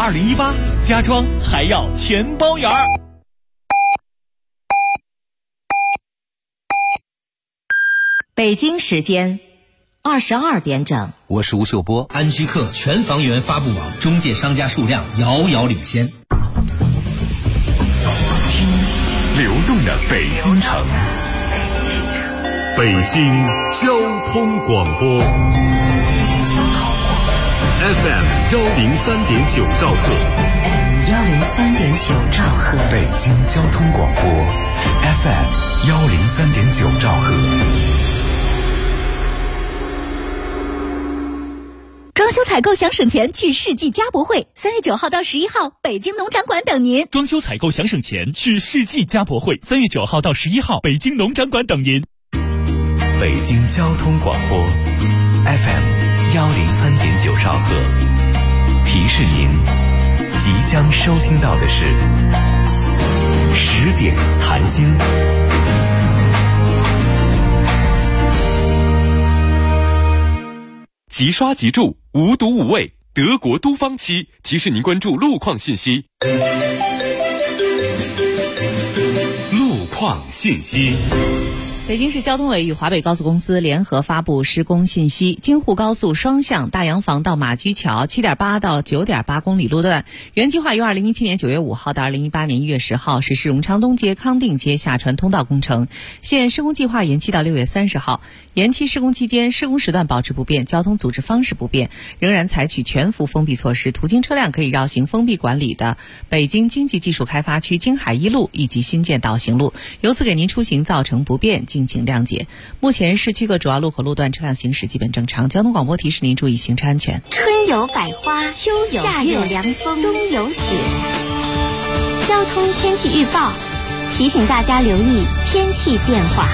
2018，家装还要全包圆儿。 北京时间22点整， 我是吴秀波。 安居客全房源发布网中介商家数量遥遥领先。 听流动的北京城，北京交通广播 FM 103.9兆赫， 103.9兆赫， 北京交通广播 FM 103.9兆赫。 装修采购想省钱，去世纪家博会，3月9号到11号，北京农展馆等您。 装修采购想省钱，去世纪家博会，3月9号到11号，北京农展馆等您。 北京交通广播 FM 103.9兆赫，提示您即将收听到的是10点谈心。 即刷即住，无毒无味，德国都方漆提示您关注路况信息。路况信息。 北京市交通委与华北高速公司联合发布施工信息：京沪高速双向大洋房到马驹桥 7.8 到 9.8 公里路段，原计划于2017年9月5号到2018年1月10号实施荣昌东街、康定街下穿通道工程，现施工计划延期到6月30号。延期施工期间，施工时段保持不变，交通组织方式不变，仍然采取全幅封闭措施，途经车辆可以绕行封闭管理的北京经济技术开发区京海一路以及新建岛行路，由此给您出行造成不便，敬请谅解。目前市区各主要路口路段车辆行驶基本正常，交通广播提示您注意行车安全。 春有百花，秋有夏有凉风，冬有雪。交通天气预报提醒大家留意天气变化。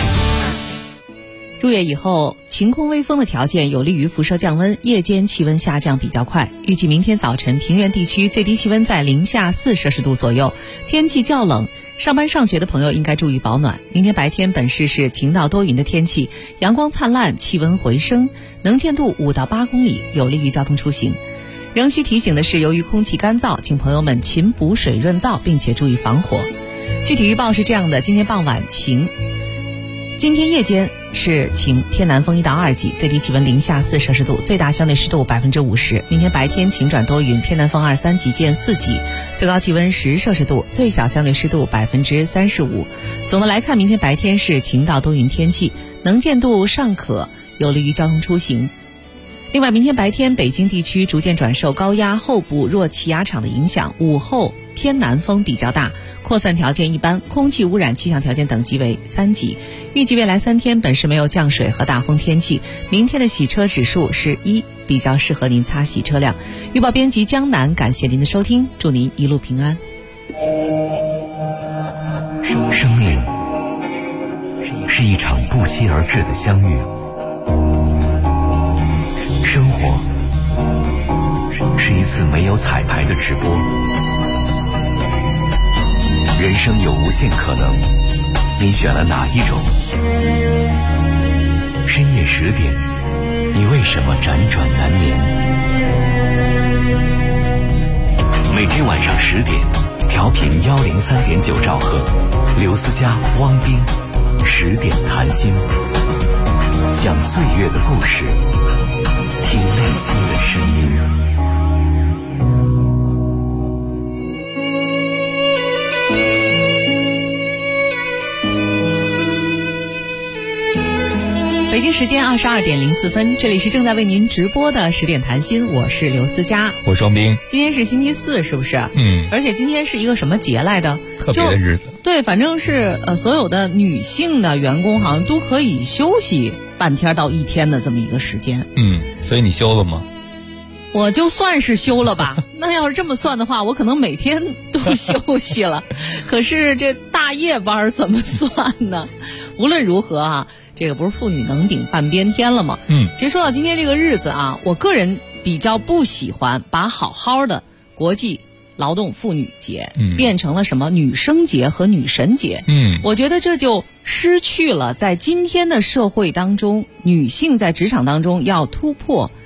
入夜以后，晴空微风的条件有利于辐射降温，夜间气温下降比较快。预计明天早晨平原地区最低气温在零下4摄氏度左右，天气较冷，上班上学的朋友应该注意保暖。明天白天本市是晴到多云的天气，阳光灿烂，气温回升，能见度5到8公里，有利于交通出行。仍需提醒的是，由于空气干燥，请朋友们勤补水润燥，并且注意防火。具体预报是这样的：今天傍晚晴，今天夜间是晴，偏南风1到2级，最低气温零下4摄氏度，最大相对湿度50%。明天白天晴转多云，偏南风2、3级见4级，最高气温10摄氏度，最小相对湿度35%。总的来看，明天白天是晴到多云天气，能见度尚可，有利于交通出行。另外，明天白天北京地区逐渐转受高压后部弱气压场的影响，午后偏南风比较大，扩散条件一般，空气污染气象条件等级为3级。预计未来3天本市没有降水和大风天气，明天的洗车指数是1，比较适合您擦洗车辆。预报编辑江南，感谢您的收听，祝您一路平安。 生命是一场不期而至的相遇，生活是一次没有彩排的直播，人生有无限可能，你选了哪一种？深夜10点，你为什么辗转难眠？每天晚上10点，调频103.9兆赫，刘思佳、汪斌10点谈心，讲岁月的故事，听内心的声音。 北京时间22点04分，这里是正在为您直播的10点谈心，我是刘思佳， 我双冰。 今天是星期4，是不是？而且今天是一个什么节来的？ 特别的日子。 对，反正是所有的女性的员工好像都可以休息半天到1天的这么一个时间。 所以你休了吗？ 我就算是休了吧。那要是这么算的话，我可能每天都休息了。可是这大夜班怎么算呢？无论如何啊，这个不是妇女能顶半边天了吗？其实说到今天这个日子啊，我个人比较不喜欢把好好的国际劳动妇女节变成了什么女生节和女神节。我觉得这就失去了在今天的社会当中，女性在职场当中要突破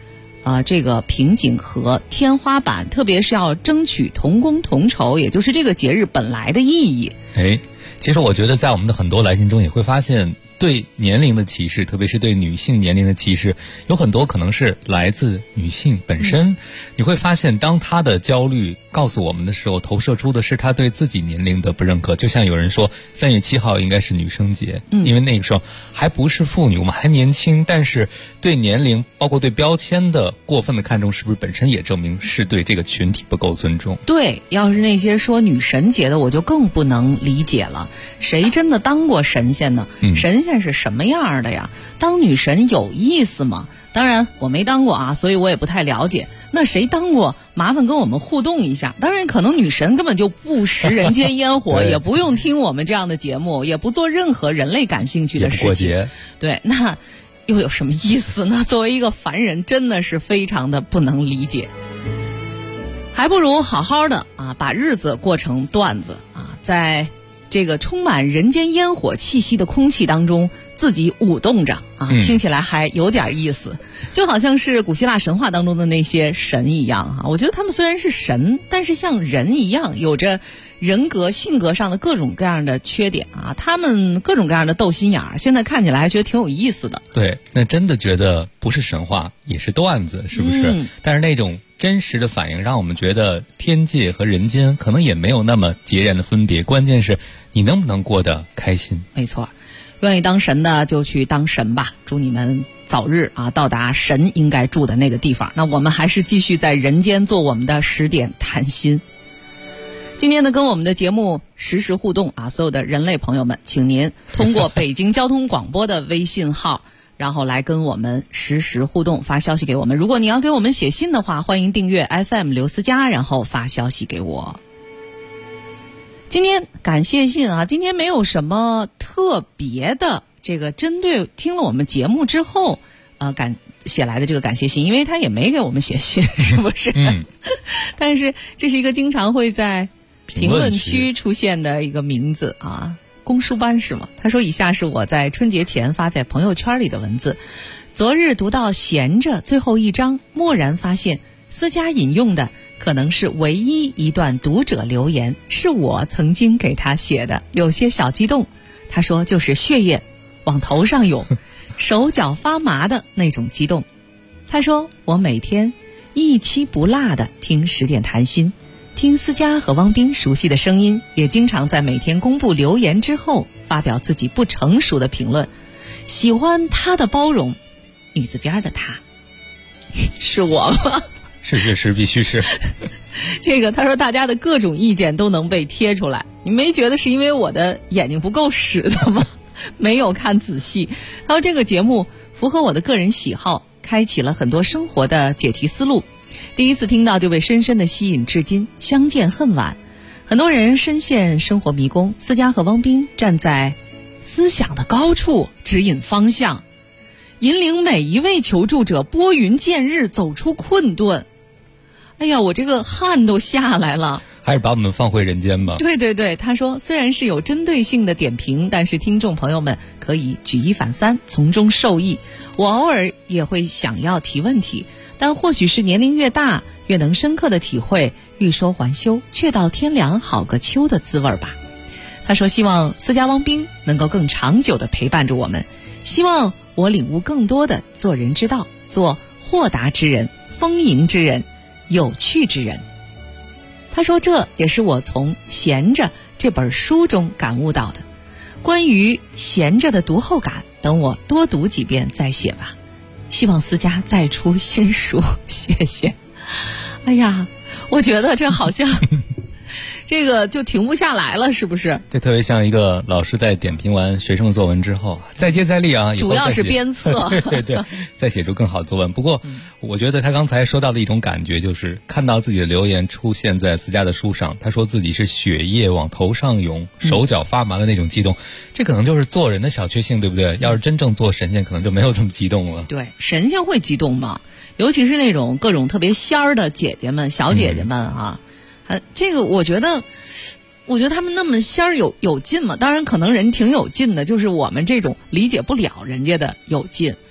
这个瓶颈和天花板，特别是要争取同工同酬，也就是这个节日本来的意义。 其实我觉得在我们的很多来信中也会发现，对年龄的歧视，特别是对女性年龄的歧视，有很多可能是来自女性本身。你会发现，当她的焦虑告诉我们的时候，投射出的是她对自己年龄的不认可。就像有人说3月7号应该是女生节，因为那个时候还不是妇女，我们还年轻，但是对年龄包括对标签的过分的看重，是不是本身也证明是对这个群体不够尊重？ 对，要是那些说女神节的，我就更不能理解了。谁真的当过神仙呢？神仙是什么样的呀？当女神有意思吗？当然我没当过啊，所以我也不太了解。那谁当过，麻烦跟我们互动一下。当然可能女神根本就不食人间烟火也不用听我们这样的节目，也不做任何人类感兴趣的事情， 也不过节。 对，那又有什么意思呢？作为一个凡人，真的是非常的不能理解。还不如好好的把日子过成段子在这个充满人间烟火气息的空气当中自己舞动着听起来还有点意思，就好像是古希腊神话当中的那些神一样我觉得他们虽然是神，但是像人一样有着人格性格上的各种各样的缺点他们各种各样的斗心眼儿，现在看起来还觉得挺有意思的。 对，那真的觉得不是神话也是段子，是不是？但是那种真实的反应让我们觉得天界和人间可能也没有那么截然的分别，关键是你能不能过得开心。 没错，愿意当神的就去当神吧，祝你们早日到达神应该住的那个地方。那我们还是继续在人间做我们的10点谈心。今天呢，跟我们的节目实时互动所有的人类朋友们，请您通过北京交通广播的微信号然后来跟我们实时互动，发消息给我们。如果你要给我们写信的话，欢迎订阅 FM 刘思佳，然后发消息给我。今天感谢信今天没有什么特别的这个针对听了我们节目之后写来的这个感谢信，因为他也没给我们写信，是不是？但是这是一个经常会在评论区出现的一个名字公书班是吗？他说以下是我在春节前发在朋友圈里的文字。昨日读到闲着最后一章，蓦然发现思佳引用的可能是唯一一段读者留言，是我曾经给他写的，有些小激动。他说就是血液往头上涌，手脚发麻的那种激动。他说我每天一期不落的听10点谈心，听思佳和汪斌熟悉的声音，也经常在每天公布留言之后发表自己不成熟的评论。喜欢他的包容，女字边的他是我吗？ 是必须是这个他说大家的各种意见都能被贴出来，你没觉得是因为我的眼睛不够使的吗？没有看仔细。他说这个节目符合我的个人喜好，开启了很多生活的解题思路，第一次听到就被深深的吸引至今，相见恨晚。很多人深陷生活迷宫，思佳和汪斌站在思想的高处指引方向，引领每一位求助者拨云见日，走出困顿。哎呀，我这个汗都下来了。 还是把我们放回人间吧。 对对对，他说虽然是有针对性的点评，但是听众朋友们可以举一反三，从中受益。我偶尔也会想要提问题，但或许是年龄越大越能深刻的体会欲收还休，却到天凉好个秋的滋味吧。他说希望思佳汪斌能够更长久地陪伴着我们，希望我领悟更多的做人之道，做豁达之人，丰盈之人，有趣之人。他说这也是我从《闲着》这本书中感悟到的。关于《闲着》的读后感，等我多读几遍再写吧。希望思佳再出新书，谢谢。哎呀，我觉得这好像这个就停不下来了，是不是？ 这特别像一个老师在点评完学生的作文之后，再接再厉啊， 主要是鞭策对，再写出更好的作文。不过我觉得他刚才说到的一种感觉，就是看到自己的留言出现在思佳的书上，他说自己是血液往头上涌，手脚发麻的那种激动，这可能就是做人的小确幸，对不对？要是真正做神仙，可能就没有这么激动了。 对，神仙会激动吗？尤其是那种各种特别仙儿的姐姐们、小姐姐们啊，这个我觉得他们那么仙儿有劲嘛？当然可能人挺有劲的，就是我们这种理解不了人家的有劲。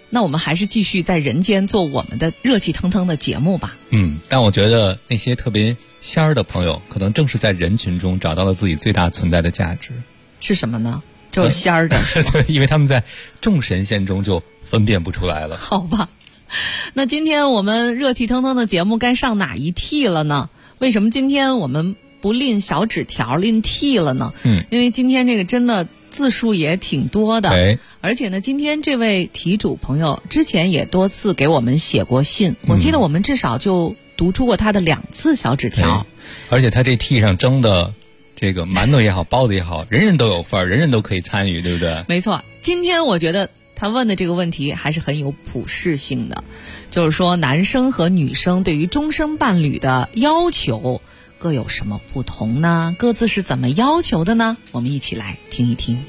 那我们还是继续在人间做我们的热气腾腾的节目吧。 但我觉得那些特别仙儿的朋友，可能正是在人群中找到了自己最大存在的价值。 是什么呢？就是仙儿的。 对，因为他们在众神仙中就分辨不出来了。 好吧，那今天我们热气腾腾的节目该上哪一屉了呢？为什么今天我们不拎小纸条拎屉了呢？因为今天这个真的字数也挺多的，而且呢，今天这位题主朋友之前也多次给我们写过信，我记得我们至少就读出过他的2次小纸条， 而且他这屉上蒸的这个馒头也好，包子也好，人人都有份儿，人人都可以参与，对不对？ 没错，今天我觉得他问的这个问题还是很有普适性的，就是说男生和女生对于终生伴侣的要求各有什么不同呢？各自是怎么要求的呢？我们一起来听一听。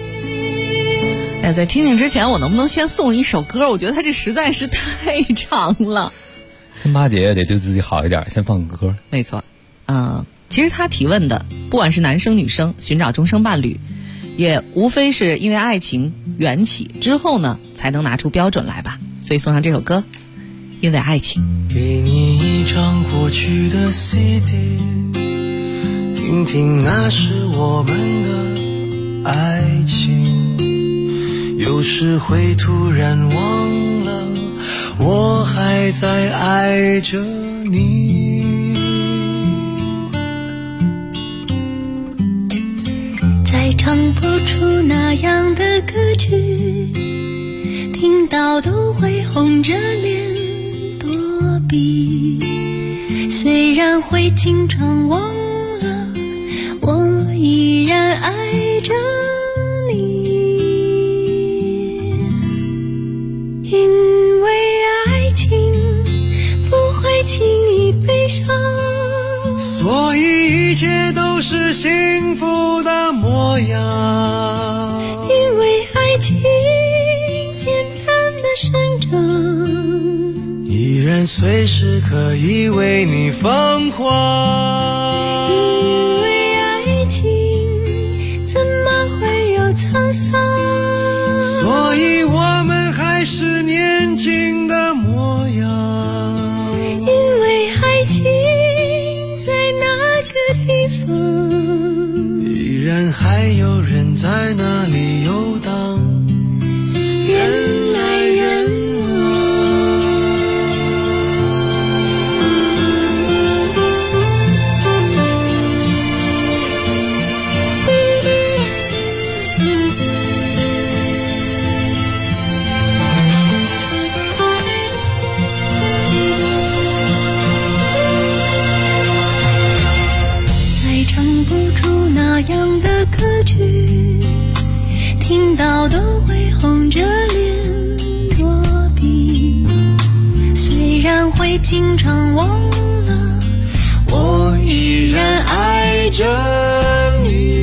在听之前，我能不能先送一首歌？我觉得它这实在是太长了。 村八姐得对自己好一点，先放个歌。 没错，其实他提问的，不管是男生女生寻找终生伴侣，也无非是因为爱情缘起之后呢，才能拿出标准来吧。所以送上这首歌，因为爱情。 给你一张过去的 CD， 听听那是我们的爱情，有时会突然忘了我还在爱着你。 再唱不出那样的歌曲，听到都会红着脸躲避，虽然会经常忘了，我依然爱着你。因为爱情不会轻易悲伤， 所以一切都是幸福的模样。 因为爱情简单的生长， 依然随时可以为你疯狂。 因为爱情怎么会有沧桑， 所以我们还是年轻的模样。 因为爱情在那个地方， 依然还有人在那里游荡， 人来人那样的歌曲，听到都会红着脸躲避，虽然会经常忘了，我依然爱着你。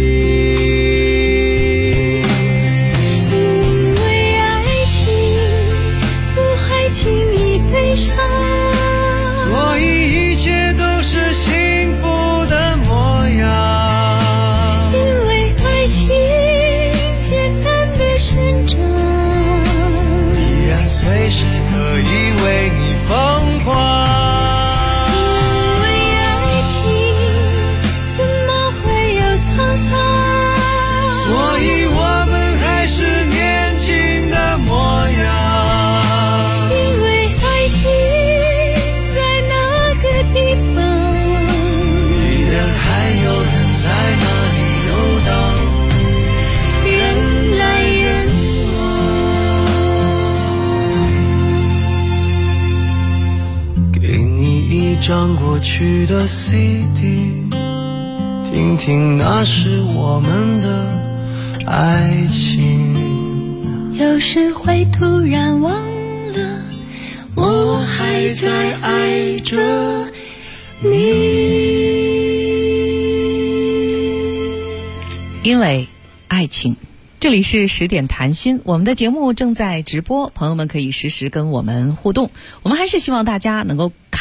因为爱情不会轻易悲伤， 所以一切都是幸福的模样。随时可以为你疯狂。 因为爱情怎么会有沧桑， 所以我们还是年轻的模样。 因为爱情在那个地方， 依然还有人在那里游荡， 人来人一张过去的 CD， 听听那是我们的爱情。 有时会突然忘了，我还在爱着你。 因为爱情。这里是10点谈心，我们的节目正在直播，朋友们可以实时跟我们互动。我们还是希望大家能够开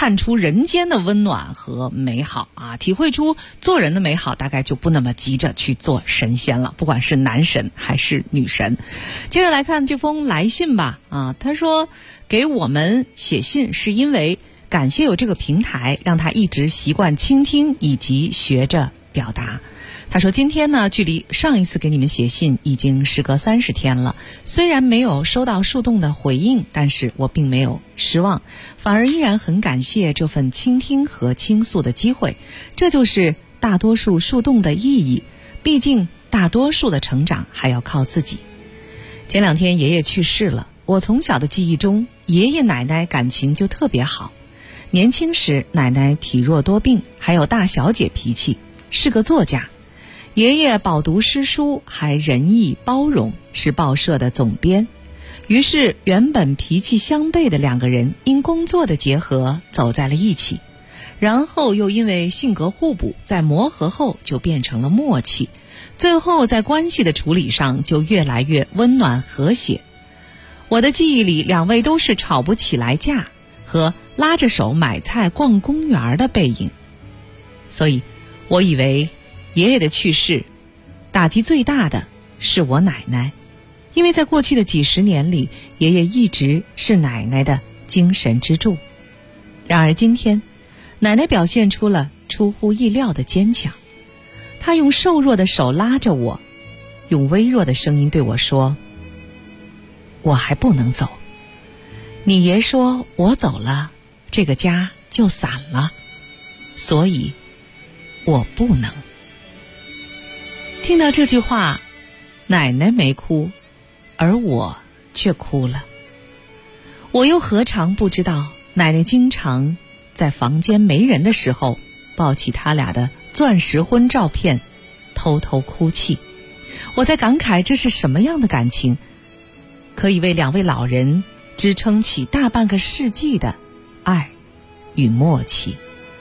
看出人间的温暖和美好啊，体会出做人的美好，大概就不那么急着去做神仙了，不管是男神还是女神。接着来看这封来信吧。他说给我们写信是因为感谢有这个平台，让他一直习惯倾听以及学着表达。他说今天呢，距离上一次给你们写信已经时隔30天了，虽然没有收到树洞的回应，但是我并没有失望，反而依然很感谢这份倾听和倾诉的机会。这就是大多数树洞的意义，毕竟大多数的成长还要靠自己。前2天爷爷去世了，我从小的记忆中，爷爷奶奶感情就特别好。年轻时奶奶体弱多病，还有大小姐脾气，是个作家。爷爷饱读诗书，还仁义包容，是报社的总编。于是原本脾气相悖的2个人因工作的结合走在了一起，然后又因为性格互补，在磨合后就变成了默契，最后在关系的处理上就越来越温暖和谐。我的记忆里2位都是吵不起来架和拉着手买菜逛公园的背影，所以我以为爷爷的去世打击最大的是我奶奶，因为在过去的几十年里，爷爷一直是奶奶的精神支柱。然而今天，奶奶表现出了出乎意料的坚强。她用瘦弱的手拉着我，用微弱的声音对我说：我还不能走，你爷说我走了，这个家就散了，所以我不能。听到这句话，奶奶没哭，而我却哭了。我又何尝不知道，奶奶经常在房间没人的时候，抱起他俩的钻石婚照片，偷偷哭泣。我在感慨这是什么样的感情，可以为2位老人支撑起大半个世纪的爱与默契。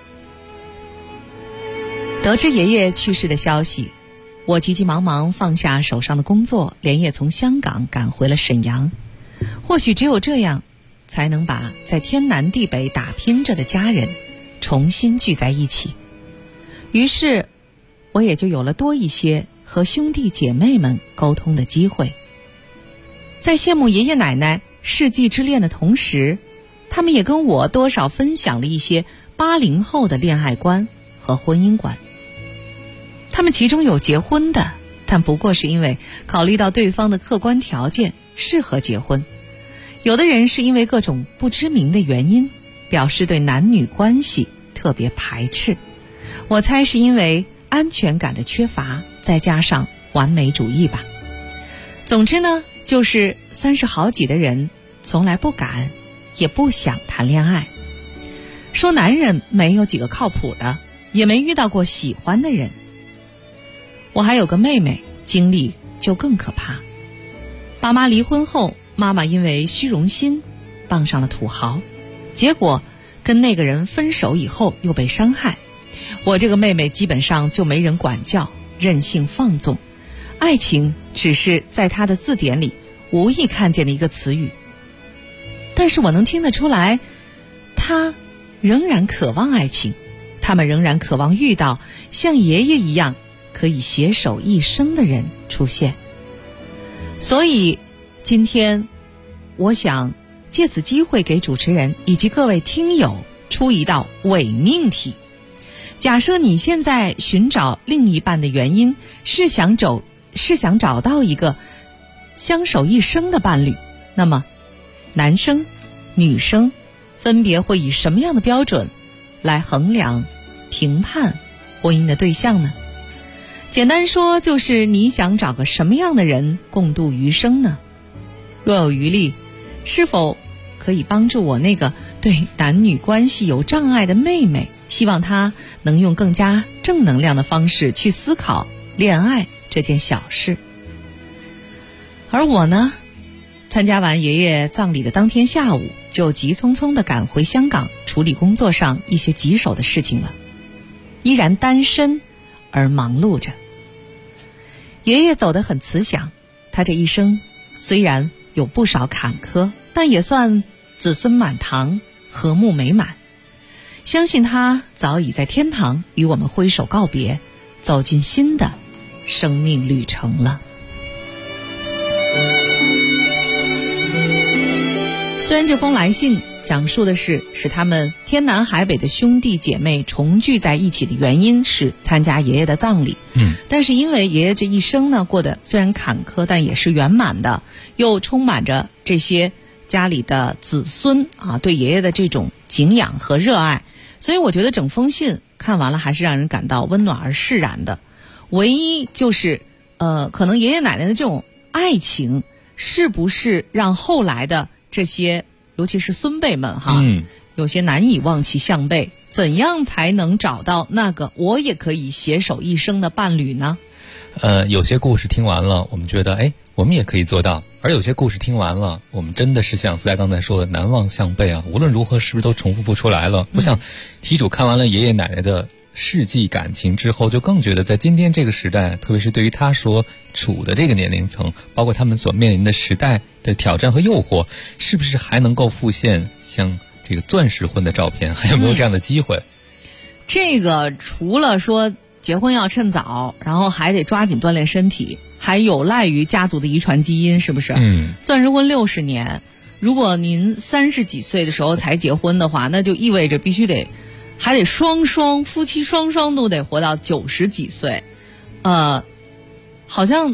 得知爷爷去世的消息，我急急忙忙放下手上的工作，连夜从香港赶回了沈阳。或许只有这样，才能把在天南地北打拼着的家人重新聚在一起。于是我也就有了多一些和兄弟姐妹们沟通的机会。在羡慕爷爷奶奶世纪之恋的同时，他们也跟我多少分享了一些80后的恋爱观和婚姻观。他们其中有结婚的，但不过是因为考虑到对方的客观条件适合结婚。有的人是因为各种不知名的原因，表示对男女关系特别排斥。我猜是因为安全感的缺乏，再加上完美主义吧。总之呢，就是30好几的人从来不敢也不想谈恋爱。说男人没有几个靠谱的，也没遇到过喜欢的人。我还有个妹妹，经历就更可怕。爸妈离婚后，妈妈因为虚荣心傍上了土豪，结果跟那个人分手以后又被伤害。我这个妹妹基本上就没人管教，任性放纵，爱情只是在她的字典里无意看见的一个词语。但是我能听得出来，她仍然渴望爱情，他们仍然渴望遇到像爷爷一样可以携手一生的人出现。所以今天我想借此机会给主持人以及各位听友出一道伪命题。假设你现在寻找另一半的原因是想找到一个相守一生的伴侣，那么男生女生分别会以什么样的标准来衡量评判婚姻的对象呢？简单说，就是你想找个什么样的人共度余生呢？若有余力，是否可以帮助我那个对男女关系有障碍的妹妹，希望她能用更加正能量的方式去思考恋爱这件小事。而我呢，参加完爷爷葬礼的当天下午，就急匆匆地赶回香港处理工作上一些棘手的事情了，依然单身而忙碌着。爷爷走得很慈祥，他这一生虽然有不少坎坷，但也算子孙满堂，和睦美满。 相信他早已在天堂与我们挥手告别，走进新的生命旅程了。虽然这封来信讲述的是使他们天南海北的兄弟姐妹重聚在一起的原因是参加爷爷的葬礼，但是因为爷爷这一生呢过得虽然坎坷，但也是圆满的，又充满着这些家里的子孙啊对爷爷的这种敬仰和热爱，所以我觉得整封信看完了还是让人感到温暖而释然的。唯一就是可能爷爷奶奶的这种爱情是不是让后来的这些尤其是孙辈们哈，有些难以望其项背，怎样才能找到那个我也可以携手一生的伴侣呢？ 有些故事听完了我们觉得我们也可以做到，而有些故事听完了我们真的是像思佳刚才说的难忘项背啊，无论如何是不是都重复不出来了。我想题主看完了爷爷奶奶的世纪感情之后，就更觉得在今天这个时代，特别是对于他所处的这个年龄层，包括他们所面临的时代的挑战和诱惑，是不是还能够复现像这个钻石婚的照片，还有没有这样的机会？ 这个除了说结婚要趁早，然后还得抓紧锻炼身体，还有赖于家族的遗传基因，是不是？钻石婚60年，如果您30几岁的时候才结婚的话，那就意味着必须还得夫妻双双都得活到90几岁，好像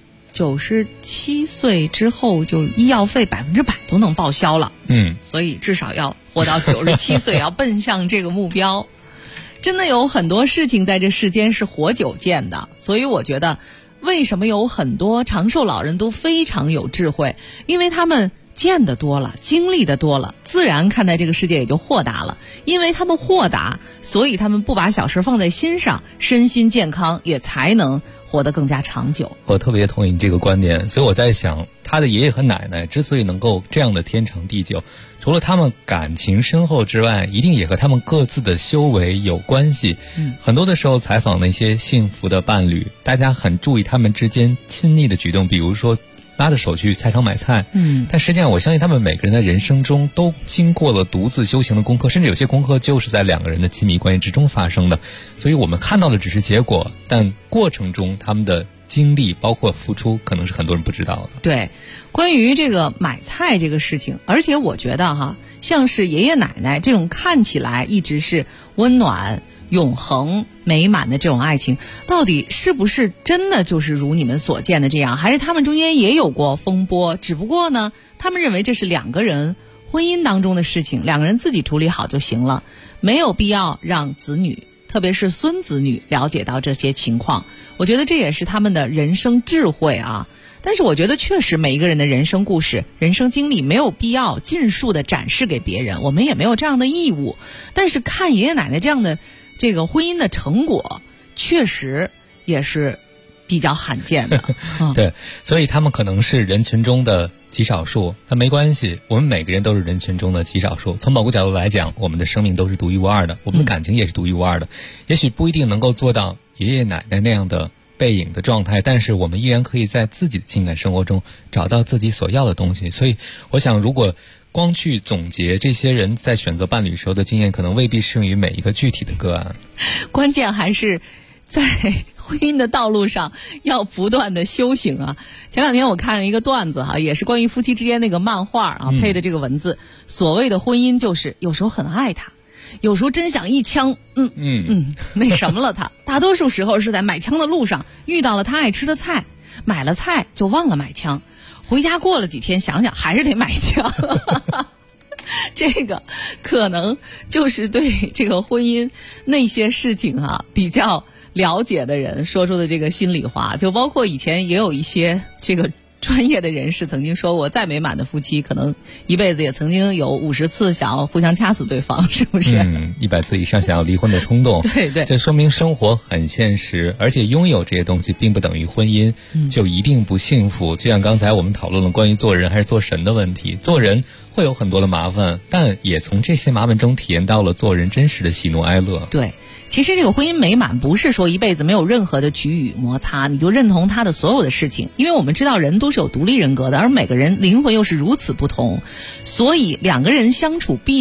97岁之后就医药费100%都能报销了。所以至少要活到97岁，要奔向这个目标。真的有很多事情在这世间是活久见的，所以我觉得为什么有很多长寿老人都非常有智慧，因为他们见得多了，经历得多了，自然看待这个世界也就豁达了。因为他们豁达，所以他们不把小事放在心上，身心健康，也才能活得更加长久。 我特别同意你这个观点，所以我在想，他的爷爷和奶奶之所以能够这样的天长地久，除了他们感情深厚之外，一定也和他们各自的修为有关系。很多的时候采访那些幸福的伴侣，大家很注意他们之间亲昵的举动，比如说拉着手去菜场买菜，但实际上我相信他们每个人在人生中都经过了独自修行的功课，甚至有些功课就是在两个人的亲密关系之中发生的，所以我们看到的只是结果，但过程中他们的经历包括付出可能是很多人不知道的。 对，关于这个买菜这个事情，而且我觉得像是爷爷奶奶这种看起来一直是温暖永恒美满的这种爱情，到底是不是真的就是如你们所见的这样，还是他们中间也有过风波，只不过呢他们认为这是两个人婚姻当中的事情，两个人自己处理好就行了，没有必要让子女特别是孙子女了解到这些情况。我觉得这也是他们的人生智慧啊。但是我觉得确实每一个人的人生故事人生经历没有必要尽数的展示给别人，我们也没有这样的义务，但是看爷爷奶奶这样的这个婚姻的成果确实也是比较罕见的。 对，所以他们可能是人群中的极少数，但没关系，我们每个人都是人群中的极少数。从某个角度来讲，我们的生命都是独一无二的，我们的感情也是独一无二的。也许不一定能够做到爷爷奶奶那样的背影的状态，但是我们依然可以在自己的情感生活中找到自己所要的东西。所以我想，如果光去总结这些人在选择伴侣时候的经验，可能未必适用于每一个具体的个案。 关键还是在婚姻的道路上要不断的修行啊。前两天我看了一个段子也是关于夫妻之间那个漫画配的这个文字，所谓的婚姻就是有时候很爱他，有时候真想一枪那什么了他。大多数时候是在买枪的路上遇到了他爱吃的菜，买了菜就忘了买枪，回家过了几天想想还是得买枪。这个可能就是对这个婚姻那些事情比较了解的人说出的这个心里话。就包括以前也有一些这个专业的人士曾经说过，再美满的夫妻可能一辈子也曾经有50次想要互相掐死对方，是不是 ？100次以上想要离婚的冲动。 对对， 这说明生活很现实，而且拥有这些东西并不等于婚姻就一定不幸福。就像刚才我们讨论了关于做人还是做神的问题，做人会有很多的麻烦，但也从这些麻烦中体验到了做人真实的喜怒哀乐。 对，其实这个婚姻美满不是说一辈子没有任何的局域摩擦你就认同他的所有的事情，因为我们知道人都是有独立人格的，而每个人灵魂又是如此不同，所以两个人相处毕竟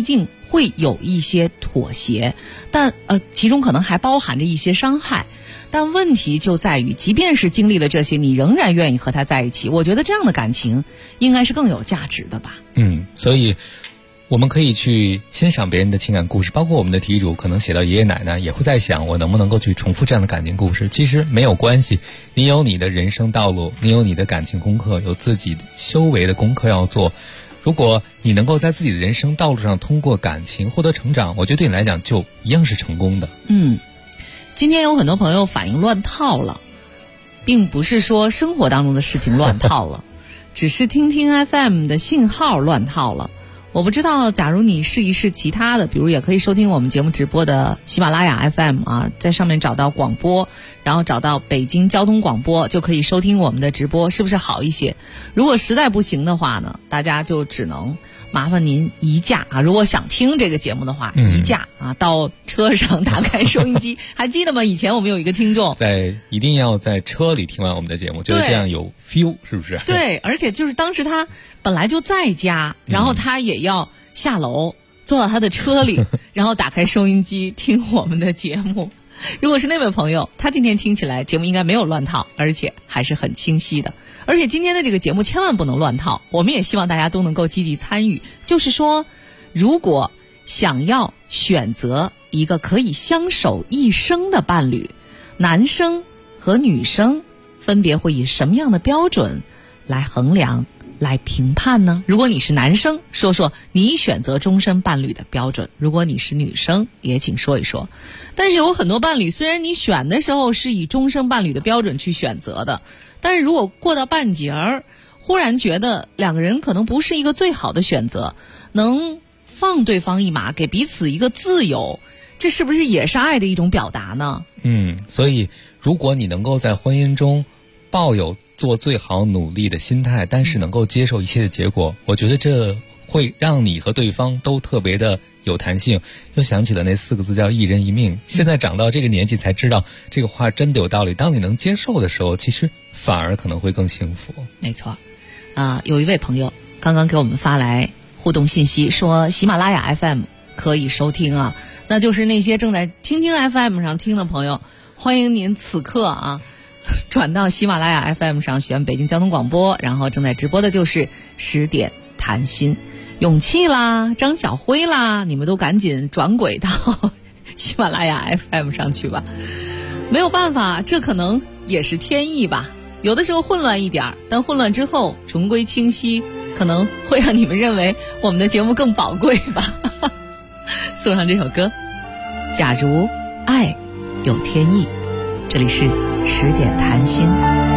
会有一些妥协，但其中可能还包含着一些伤害。但问题就在于，即便是经历了这些，你仍然愿意和他在一起，我觉得这样的感情应该是更有价值的吧。 所以我们可以去欣赏别人的情感故事，包括我们的题主可能写到爷爷奶奶，也会在想我能不能够去重复这样的感情故事。其实没有关系，你有你的人生道路，你有你的感情功课，有自己修为的功课要做。如果你能够在自己的人生道路上通过感情获得成长，我觉得对你来讲就一样是成功的。 今天有很多朋友反映乱套了，并不是说生活当中的事情乱套了，只是听听 FM 的信号乱套了。我不知道，假如你试一试其他的，比如也可以收听我们节目直播的喜马拉雅 FM 啊，在上面找到广播，然后找到北京交通广播，就可以收听我们的直播，是不是好一些？如果实在不行的话呢，大家就只能麻烦您移驾啊！如果想听这个节目的话，移驾啊，到车上打开收音机。还记得吗？以前我们有一个听众一定要在车里听完我们的节目，觉得这样有 feel， 是不是？ 对，而且就是当时他本来就在家，然后他也要下楼，坐到他的车里，然后打开收音机听我们的节目。如果是那位朋友，他今天听起来节目应该没有乱套，而且还是很清晰的。而且今天的这个节目千万不能乱套，我们也希望大家都能够积极参与。就是说，如果想要选择一个可以相守一生的伴侣，男生和女生分别会以什么样的标准来衡量、来评判呢？如果你是男生，说说你选择终身伴侣的标准；如果你是女生，也请说一说。但是有很多伴侣，虽然你选的时候是以终身伴侣的标准去选择的，但是如果过到半截儿，忽然觉得两个人可能不是一个最好的选择，能放对方一马，给彼此一个自由，这是不是也是爱的一种表达呢？ 所以如果你能够在婚姻中抱有做最好努力的心态，但是能够接受一切的结果，我觉得这会让你和对方都特别的有弹性。又想起了那4个字叫一人一命。现在长到这个年纪才知道这个话真的有道理，当你能接受的时候，其实反而可能会更幸福。 没错。有一位朋友刚刚给我们发来互动信息，说喜马拉雅 FM 可以收听啊，那就是那些正在听听 FM 上听的朋友，欢迎您此刻转到喜马拉雅 FM 上，选北京交通广播，然后正在直播的就是10点谈心。勇气啦，张小辉啦，你们都赶紧转轨到喜马拉雅 FM 上去吧。没有办法，这可能也是天意吧。有的时候混乱一点，但混乱之后重归清晰，可能会让你们认为我们的节目更宝贵吧。送上这首歌，假如爱有天意。这里是10点谈心。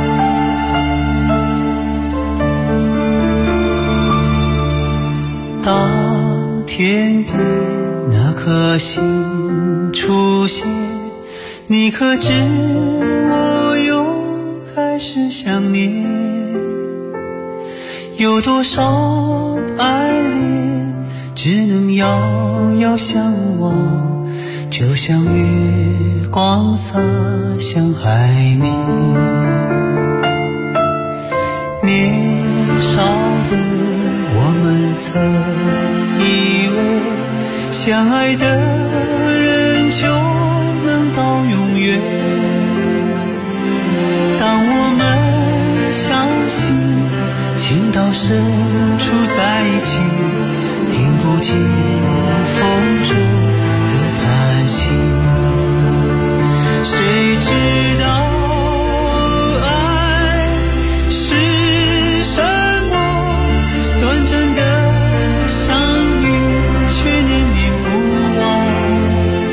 当天边那颗星出现，你可知我又开始想念？有多少爱恋只能遥遥相望，就像月光洒向海面。年少的我们曾以为相爱的人就能到永远，当我们相信情到深处在一起，听不见风中的叹息。谁知道爱是什么？短暂的相遇却念念不忘，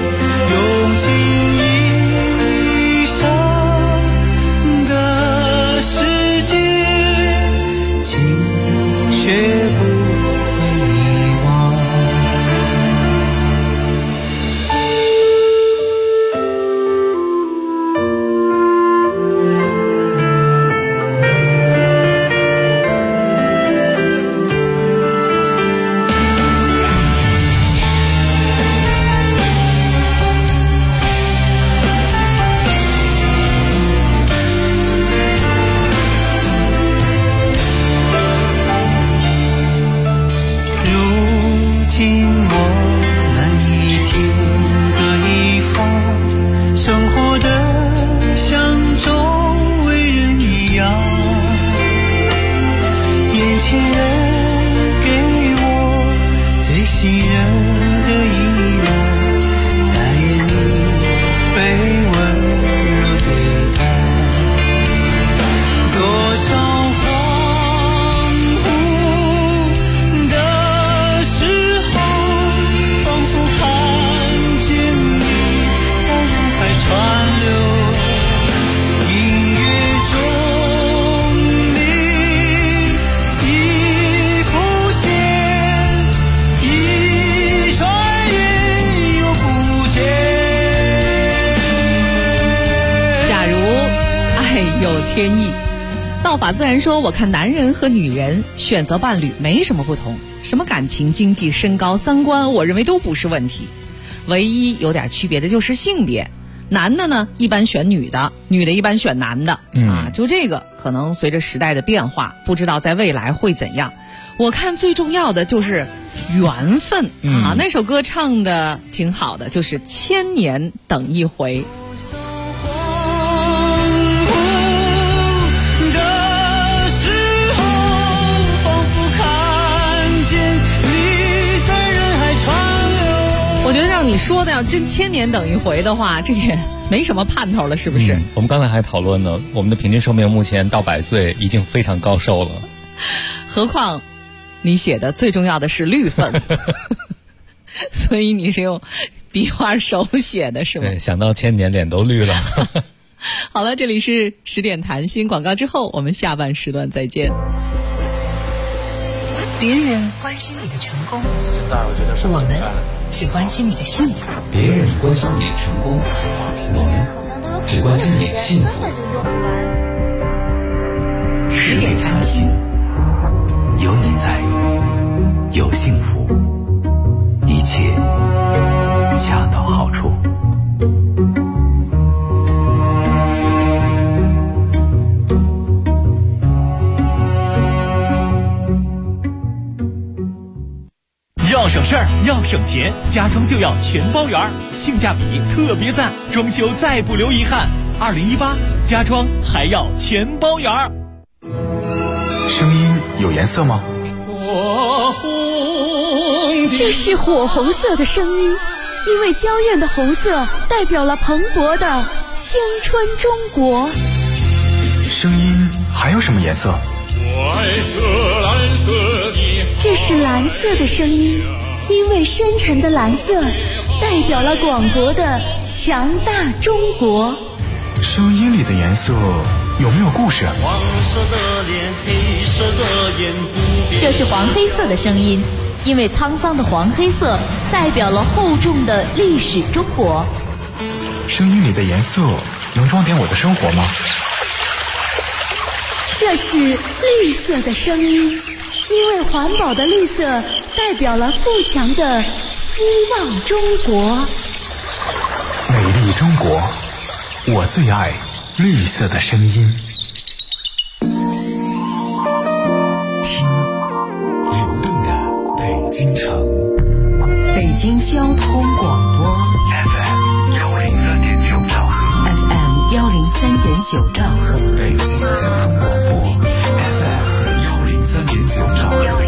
有天意。道法自然说，我看男人和女人选择伴侣没什么不同，什么感情、经济、身高、三观，我认为都不是问题。唯一有点区别的就是性别，男的呢一般选女的，女的一般选男的就这个可能随着时代的变化，不知道在未来会怎样。我看最重要的就是缘分那首歌唱的挺好的，就是千年等一回。我觉得让你说的要真千年等一回的话，这也没什么盼头了，是不是？ 我们刚才还讨论呢，我们的平均寿命目前到100岁已经非常高寿了， 何况你写的最重要的是绿分所以你是用笔画手写的是吗？ 对，想到千年脸都绿了好了，这里是10点谈心，广告之后我们下半时段再见。 别人关心你的成功，我们只关心你的幸福。 别人关心你的成功，我们只关心你的幸福。10点谈心，有你在，有幸福，一切恰到好处。 要省事儿，要省钱，家装就要全包圆，性价比特别赞，装修再不留遗憾。2018家装还要全包圆。 声音有颜色吗？ 这是火红色的声音，因为娇艳的红色代表了蓬勃的青春中国。 声音还有什么颜色？ 这是蓝色的声音，因为深沉的蓝色代表了广博的强大中国。 声音里的颜色有没有故事？ 黄色的脸，黑色的眼，不变。 这是黄黑色的声音，因为沧桑的黄黑色代表了厚重的历史中国。 声音里的颜色能装点我的生活吗？ 这是绿色的声音，因为环保的绿色代表了富强的希望中国。 美丽中国，我最爱绿色的声音。 听流动的北京城， 北京交通广播 FM 103.9兆赫 FM 103.9兆赫， 北京交通广播 FM 103.9兆赫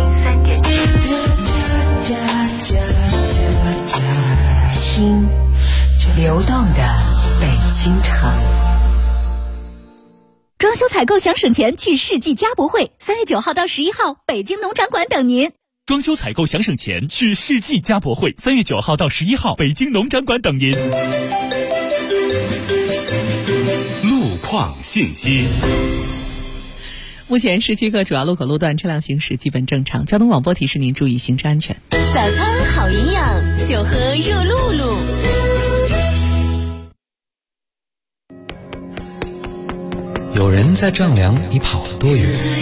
听流动的北京城。 装修采购想省钱，去世纪家博会，3月9号到11号，北京农展馆等您。 装修采购想省钱，去世纪家博会，3月9号到11号，北京农展馆等您。 路况信息。 目前市区各主要路口路段车辆行驶基本正常，交通广播提示您注意行车安全。 早餐好营养，就喝热露露。 有人在丈量你跑了多远，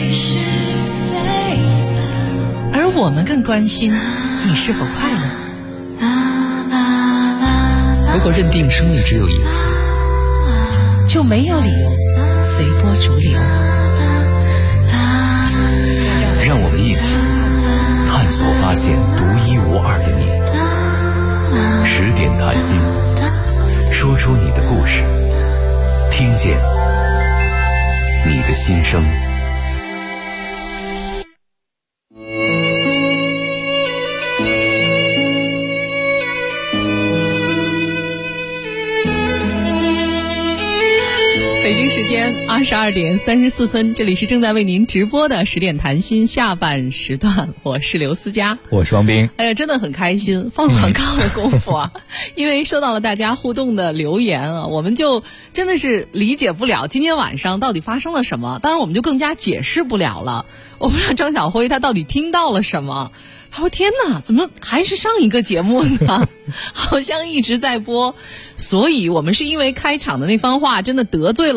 而我们更关心你是否快乐。 如果认定生命只有一次， 就没有理由随波逐流。 让我们一起探索发现独一无二的你。10点谈心，说出你的故事，听见你的心声。 北京时间22点34分，这里是正在为您直播的10点谈心下半时段，我是刘思佳， 我是王斌。 哎呀，真的很开心，放广告的功夫啊，因为收到了大家互动的留言啊，我们就真的是理解不了今天晚上到底发生了什么，当然我们就更加解释不了了。我不知道张晓辉他到底听到了什么。他说天哪，怎么还是上一个节目呢？好像一直在播。所以我们是因为开场的那番话真的得罪了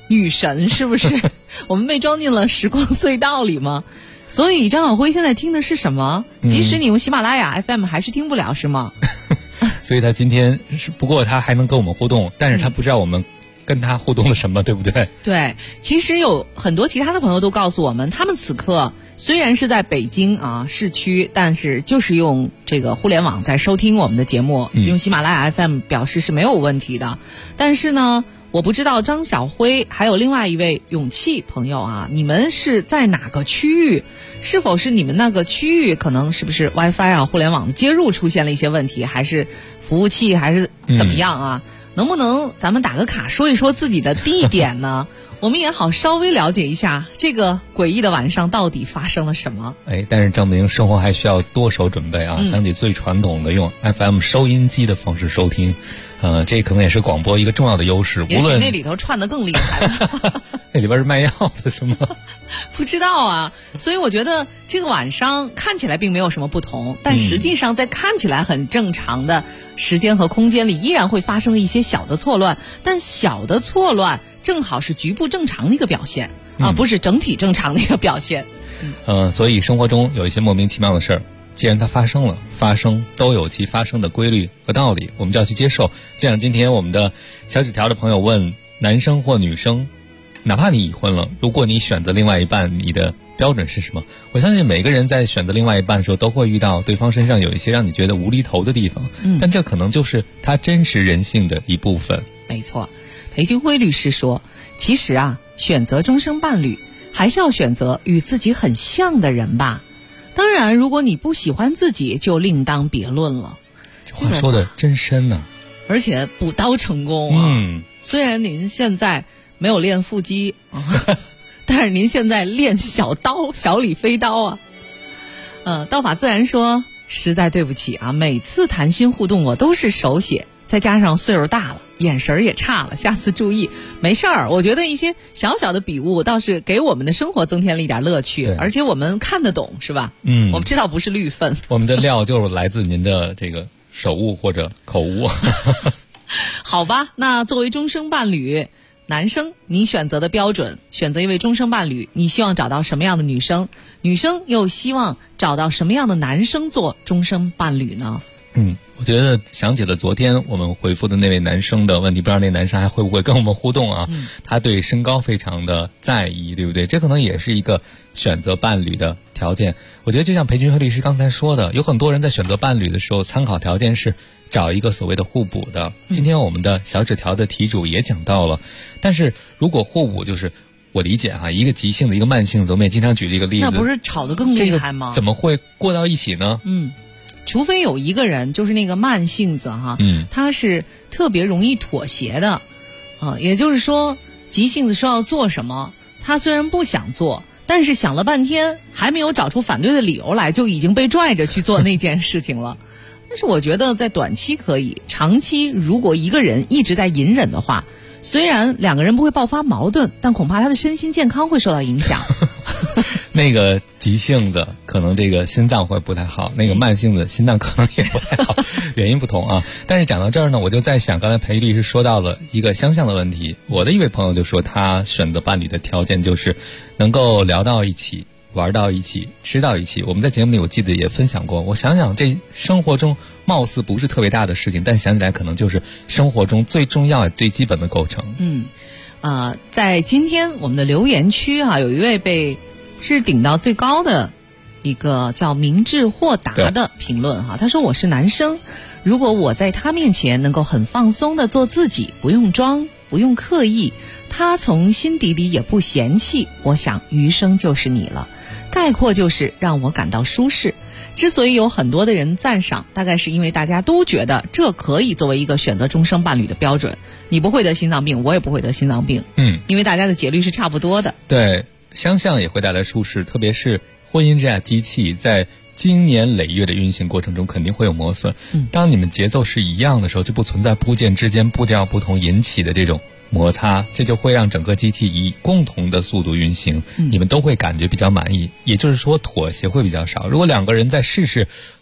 女神是不是？我们被装进了时光隧道里吗？所以张晓辉现在听的是什么？即使你用喜马拉雅 FM 还是听不了是吗？ 所以他今天不过他还能跟我们互动，但是他不知道我们跟他互动了什么，对不对？ 对，其实有很多其他的朋友都告诉我们，他们此刻虽然是在北京啊市区，但是就是用这个互联网在收听我们的节目，用喜马拉雅 FM 表示是没有问题的。但是呢，我不知道张晓辉还有另外一位勇气朋友啊，你们是在哪个区域？是否是你们那个区域可能是不是 WiFi 啊互联网的接入出现了一些问题，还是服务器还是怎么样啊？能不能咱们打个卡说一说自己的地点呢？我们也好稍微了解一下这个诡异的晚上到底发生了什么。 但是证明生活还需要多手准备啊！想起最传统的用 FM 收音机的方式收听，这可能也是广播一个重要的优势。 也许那里头串得更厉害了。 那里边是卖药的是吗？ 不知道啊。所以我觉得这个晚上看起来并没有什么不同，但实际上在看起来很正常的时间和空间里，依然会发生一些小的错乱。但小的错乱正好是局部正常的一个表现啊，不是整体正常的一个表现。 所以生活中有一些莫名其妙的事儿，既然它发生了，发生都有其发生的规律和道理，我们就要去接受。就像今天我们的小纸条的朋友问，男生或女生，哪怕你已婚了，如果你选择另外一半，你的标准是什么？我相信每个人在选择另外一半的时候，都会遇到对方身上有一些让你觉得无厘头的地方，但这可能就是他真实人性的一部分。 没错，裴军辉律师说，其实啊，选择终生伴侣还是要选择与自己很像的人吧。当然，如果你不喜欢自己，就另当别论了。 这话说的真深呢， 而且补刀成功啊！虽然您现在没有练腹肌但是您现在练小刀，小李飞刀啊。道法自然说，实在对不起啊，每次谈心互动我都是手写，再加上岁数大了，眼神也差了，下次注意。没事儿，我觉得一些小小的笔误倒是给我们的生活增添了一点乐趣，而且我们看得懂，是吧？我们知道不是绿分。 我们的料就是来自您的这个手误或者口误。 好吧，那作为终生伴侣，男生你选择的标准，选择一位终生伴侣，你希望找到什么样的女生？女生又希望找到什么样的男生做终生伴侣呢？ 我觉得想起了昨天我们回复的那位男生的问题，不知道那男生还会不会跟我们互动啊？他对身高非常的在意，对不对？这可能也是一个选择伴侣的条件。我觉得就像裴军和律师刚才说的，有很多人在选择伴侣的时候，参考条件是找一个所谓的互补的。今天我们的小纸条的题主也讲到了，但是如果互补就是我理解一个急性的一个慢性子，我们也经常举这个例子， 那不是吵得更厉害吗？ 怎么会过到一起呢？ 除非有一个人就是那个慢性子他是特别容易妥协的也就是说急性子说要做什么，他虽然不想做，但是想了半天还没有找出反对的理由来，就已经被拽着去做那件事情了。但是我觉得在短期可以，长期如果一个人一直在隐忍的话，虽然两个人不会爆发矛盾，但恐怕他的身心健康会受到影响。 那个急性子可能这个心脏会不太好，那个慢性子心脏可能也不太好，原因不同啊。但是讲到这儿呢，我就在想，刚才裴律师说到了一个相像的问题。我的一位朋友就说，他选择伴侣的条件就是能够聊到一起，玩到一起，吃到一起。我们在节目里我记得也分享过，我想想这生活中貌似不是特别大的事情，但想起来可能就是生活中最重要最基本的构成。 在今天我们的留言区有一位被是顶到最高的一个叫明智豁达的评论他说，我是男生，如果我在他面前能够很放松的做自己，不用装，不用刻意，他从心底里也不嫌弃，我想余生就是你了。概括就是让我感到舒适。之所以有很多的人赞赏，大概是因为大家都觉得这可以作为一个选择终生伴侣的标准。你不会得心脏病，我也不会得心脏病，因为大家的节律是差不多的。 对，相像也会带来舒适，特别是婚姻这架机器在经年累月的运行过程中肯定会有磨损。当你们节奏是一样的时候，就不存在部件之间步调不同引起的这种摩擦，这就会让整个机器以共同的速度运行，你们都会感觉比较满意，也就是说妥协会比较少。如果两个人在事事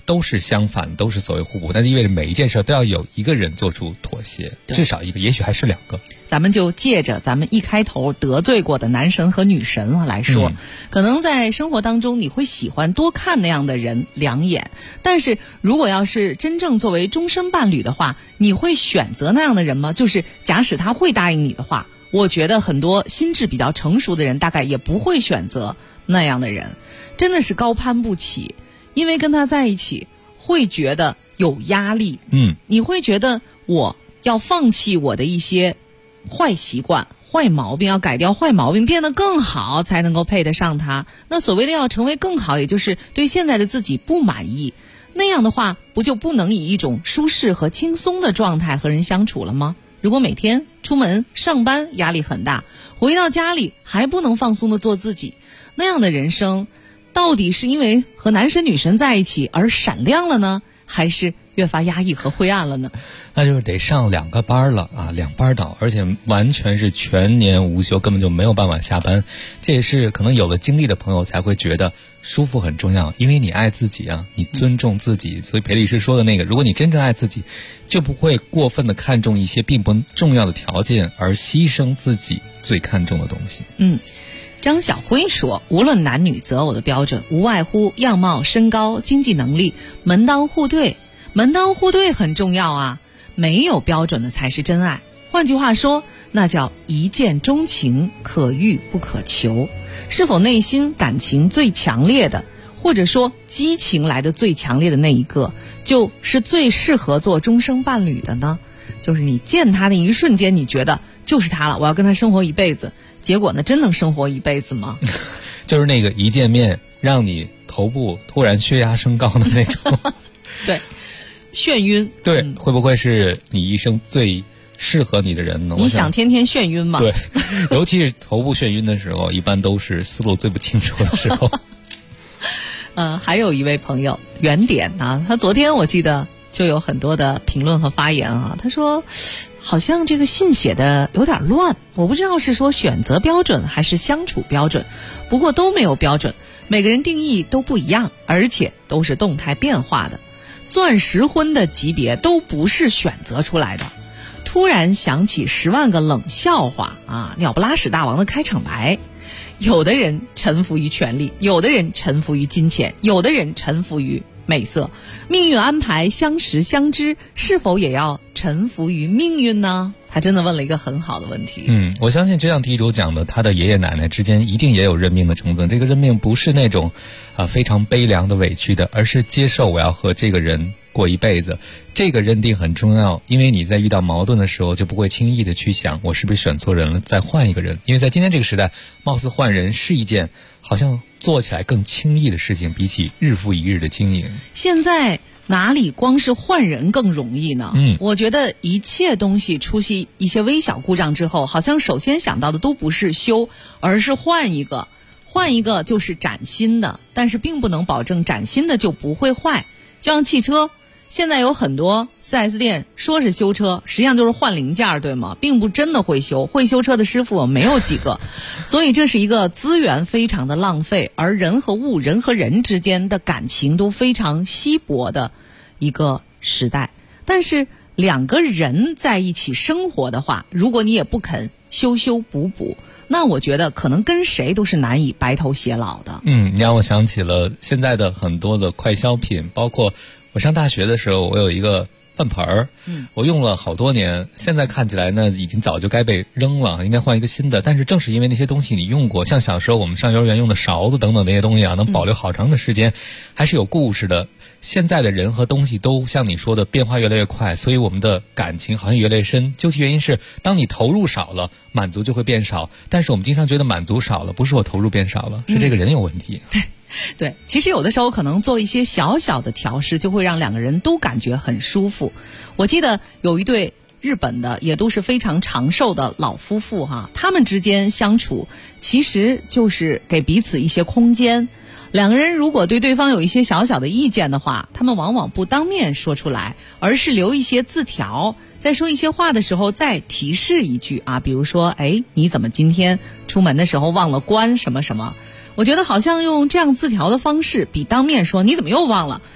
都是相反，都是所谓互补，但是意味着每一件事都要有一个人做出妥协，至少一个，也许还是2个。 咱们就借着咱们一开头得罪过的男神和女神来说，可能在生活当中你会喜欢多看那样的人2眼，但是如果要是真正作为终身伴侣的话，你会选择那样的人吗？就是假使他会答应你的话，我觉得很多心智比较成熟的人大概也不会选择那样的人，真的是高攀不起，因为跟他在一起会觉得有压力。你会觉得我要放弃我的一些坏习惯、坏毛病，要改掉坏毛病，变得更好才能够配得上他。那所谓的要成为更好，也就是对现在的自己不满意，那样的话不就不能以一种舒适和轻松的状态和人相处了吗？如果每天出门上班压力很大，回到家里还不能放松的做自己，那样的人生到底是因为和男神女神在一起而闪亮了呢，还是越发压抑和灰暗了呢？ 那就是得上2个班了啊，2班倒，而且完全是全年无休，根本就没有办法下班。这也是可能有了经历的朋友才会觉得舒服很重要，因为你爱自己啊，你尊重自己。所以裴律师说的那个，如果你真正爱自己，就不会过分的看重一些并不重要的条件，而牺牲自己最看重的东西。 张晓辉说，无论男女择偶的标准无外乎样貌、身高、经济能力，门当户对。门当户对很重要啊，没有标准的才是真爱。换句话说，那叫一见钟情，可遇不可求。是否内心感情最强烈的，或者说激情来的最强烈的那一个，就是最适合做终生伴侣的呢？就是你见他的一瞬间，你觉得就是他了，我要跟他生活一辈子，结果呢，真能生活一辈子吗？ 就是那个一见面让你头部突然血压升高的那种。 对，眩晕。 对，会不会是你一生最适合你的人呢？ 你想天天眩晕吗？ 对，尤其是头部眩晕的时候，一般都是思路最不清楚的时候。 还有一位朋友原点啊，他昨天我记得就有很多的评论和发言啊，他说好像这个信写的有点乱，我不知道是说选择标准还是相处标准，不过都没有标准，每个人定义都不一样，而且都是动态变化的。钻石婚的级别都不是选择出来的。突然想起10万个冷笑话啊，鸟不拉屎大王的开场白。有的人臣服于权力，有的人臣服于金钱，有的人臣服于美色。命运安排相识相知，是否也要臣服于命运呢？他真的问了一个很好的问题。 我相信就像题主讲的，他的爷爷奶奶之间一定也有认命的成分。这个认命不是那种非常悲凉的委屈的，而是接受我要和这个人过一辈子。这个认定很重要，因为你在遇到矛盾的时候就不会轻易的去想我是不是选错人了，再换一个人。因为在今天这个时代，貌似换人是一件好像做起来更轻易的事情，比起日复一日的经营。 现在哪里光是换人更容易呢？我觉得一切东西出现一些微小故障之后，好像首先想到的都不是修，而是换一个。换一个就是崭新的，但是并不能保证崭新的就不会坏。就像汽车，现在有很多 4S 店说是修车，实际上就是换零件，对吗？并不真的会修，会修车的师傅没有几个。所以这是一个资源非常的浪费，而人和物、人和人之间的感情都非常稀薄的一个时代。但是2个人在一起生活的话，如果你也不肯修修补补，那我觉得可能跟谁都是难以白头偕老的。 你让我想起了现在的很多的快消品，包括我上大学的时候，我有一个饭盆儿，我用了好多年，现在看起来呢已经早就该被扔了，应该换一个新的。但是正是因为那些东西你用过，像小时候我们上幼儿园用的勺子等等那些东西啊，能保留好长的时间，还是有故事的。现在的人和东西都像你说的变化越来越快，所以我们的感情好像越来越深。究其原因是，当你投入少了，满足就会变少。但是我们经常觉得满足少了，不是我投入变少了，是这个人有问题。 对，其实有的时候可能做一些小小的调试，就会让2个人都感觉很舒服。我记得有一对日本的也都是非常长寿的老夫妇哈，他们之间相处其实就是给彼此一些空间。2个人如果对对方有一些小小的意见的话，他们往往不当面说出来，而是留一些字条，在说一些话的时候再提示一句啊，比如说你怎么今天出门的时候忘了关什么什么。我觉得好像用这样字条的方式比当面说你怎么又忘了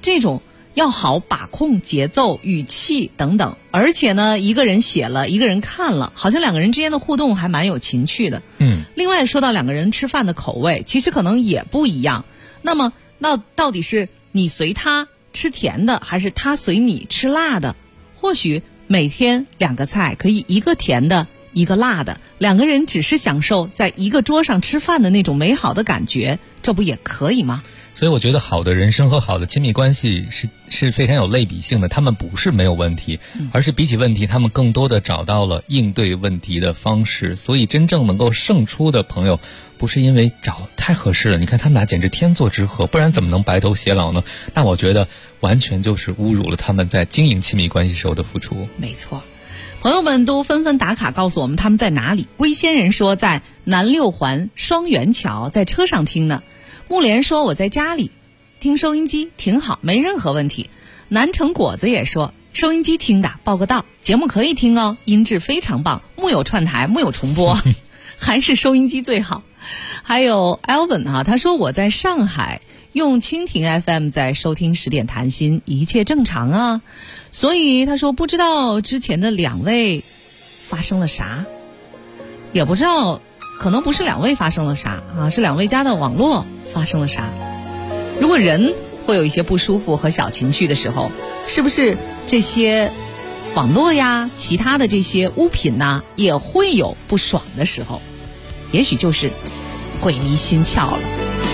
这种要好把控节奏、语气等等，而且呢，一个人写了，一个人看了，好像两个人之间的互动还蛮有情趣的。另外说到两个人吃饭的口味，其实可能也不一样。那么，那到底是你随他吃甜的，还是他随你吃辣的？或许每天2个菜可以一个甜的，一个辣的，两个人只是享受在一个桌上吃饭的那种美好的感觉，这不也可以吗？ 所以我觉得好的人生和好的亲密关系是非常有类比性的，他们不是没有问题，而是比起问题，他们更多的找到了应对问题的方式。所以真正能够胜出的朋友，不是因为找太合适了，你看他们俩简直天作之合，不然怎么能白头偕老呢？那我觉得完全就是侮辱了他们在经营亲密关系时候的付出。 没错，朋友们都纷纷打卡告诉我们他们在哪里。龟仙人说在南6环双元桥，在车上听呢。木莲说我在家里听收音机挺好，没任何问题。南城果子也说收音机听的，报个到，节目可以听哦，音质非常棒，木有串台，木有重播还是收音机最好。还有 Alvin 他说我在上海用蜻蜓 FM 在收听10点谈心，一切正常啊。所以他说不知道之前的2位发生了啥，也不知道，可能不是2位发生了啥啊，是2位家的网络发生了啥。如果人会有一些不舒服和小情绪的时候，是不是这些网络呀，其他的这些物品呐，也会有不爽的时候？也许就是鬼迷心窍了。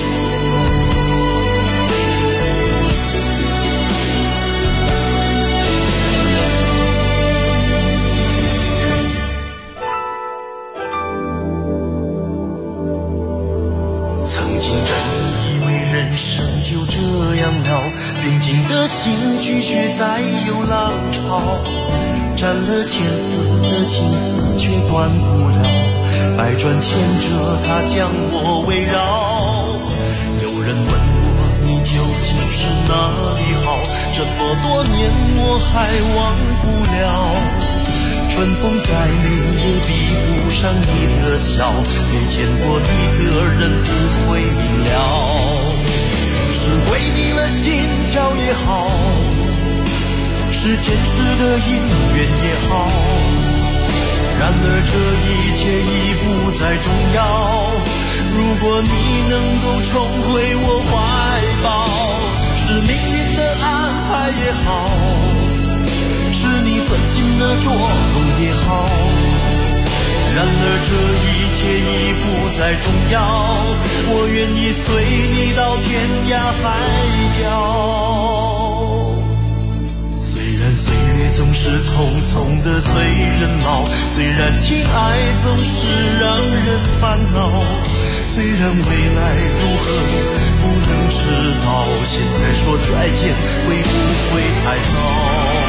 曾经真以为人生就这样了，平静的心拒绝再有浪潮，斩了千次的情丝却断不了，百转千折它将我围绕。有人问我你究竟是哪里好，这么多年我还忘不了。春风再美也比不上你的笑，没见过你的人不会明了。是鬼迷了心窍也好，是前世的因缘也好，然而这一切已不再重要。如果你能够重回我怀抱，是命运的安排也好，是你存心的捉弄也好，然而这一切已不再重要。我愿意随你到天涯海角。虽然岁月总是匆匆的随人老，虽然情爱总是让人烦恼，虽然未来如何不能知道，现在说再见会不会太早？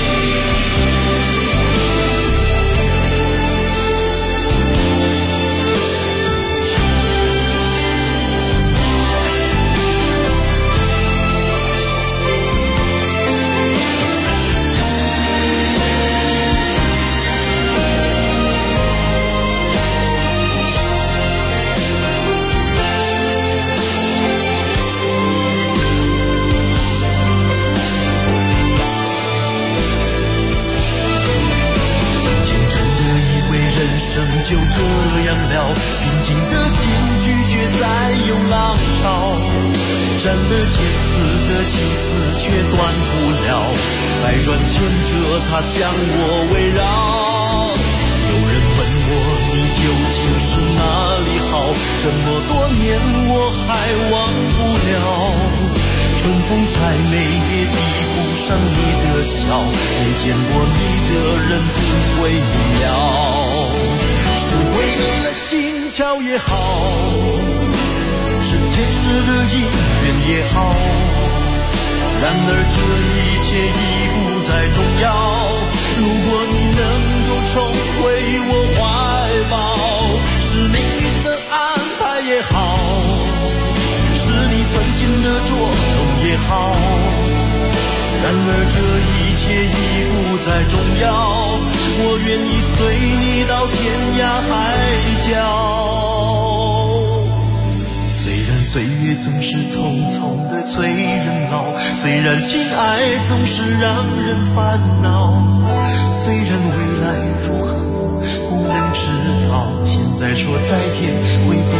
就这样了，平静的心拒绝再有浪潮，斩了千次的情丝却断不了，百转千折它将我围绕。有人问我你究竟是哪里好，这么多年我还忘不了。春风再美也比不上你的笑，没见过你的人不会明了。是鬼迷了心窍也好，是前世的因缘也好，然而这一切已不再重要。如果你能够重回我怀抱，是命运的安排也好，是你存心的捉弄也好，然而这一切已不再重要。我愿意随你到天涯海角。虽然岁月总是匆匆的催人老，虽然情爱总是让人烦恼，虽然未来如何不能知道，现在说再见会不